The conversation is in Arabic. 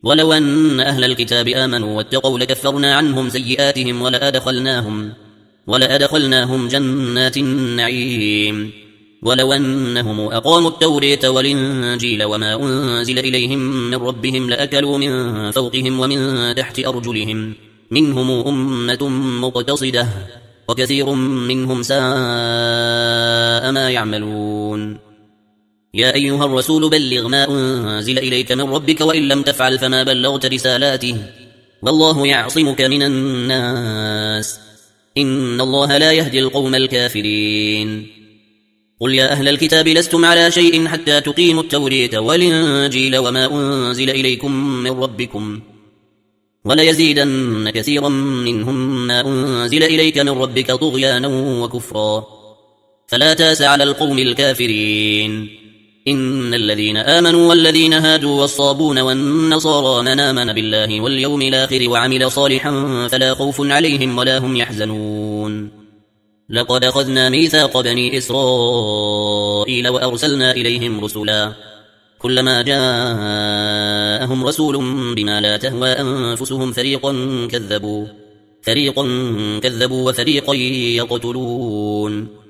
ولو أن أهل الكتاب آمنوا واتقوا لكفرنا عنهم سيئاتهم ولأدخلناهم جنات النعيم ولو أنهم أقاموا التوراة والإنجيل وما أنزل إليهم من ربهم لأكلوا من فوقهم ومن تحت أرجلهم منهم أمة مقتصدة وكثير منهم ساء ما يعملون. يا أيها الرسول بلغ ما أنزل إليك من ربك وإن لم تفعل فما بلغت رسالاته والله يعصمك من الناس إن الله لا يهدي القوم الكافرين. قل يا أهل الكتاب لستم على شيء حتى تقيموا التوراة والإنجيل وما أنزل إليكم من ربكم وليزيدن كثيرا منهم ما أنزل إليك من ربك طغيانا وكفرا فلا تاس على القوم الكافرين. إن الذين آمنوا والذين هادوا والصابون والنصارى من آمن بالله واليوم الآخر وعمل صالحا فلا خوف عليهم ولا هم يحزنون. لقد أخذنا ميثاق بني إسرائيل وأرسلنا إليهم رسلا كلما جاءهم رسول بما لا تهوى أنفسهم فريقا كذبوا وفريقا يقتلون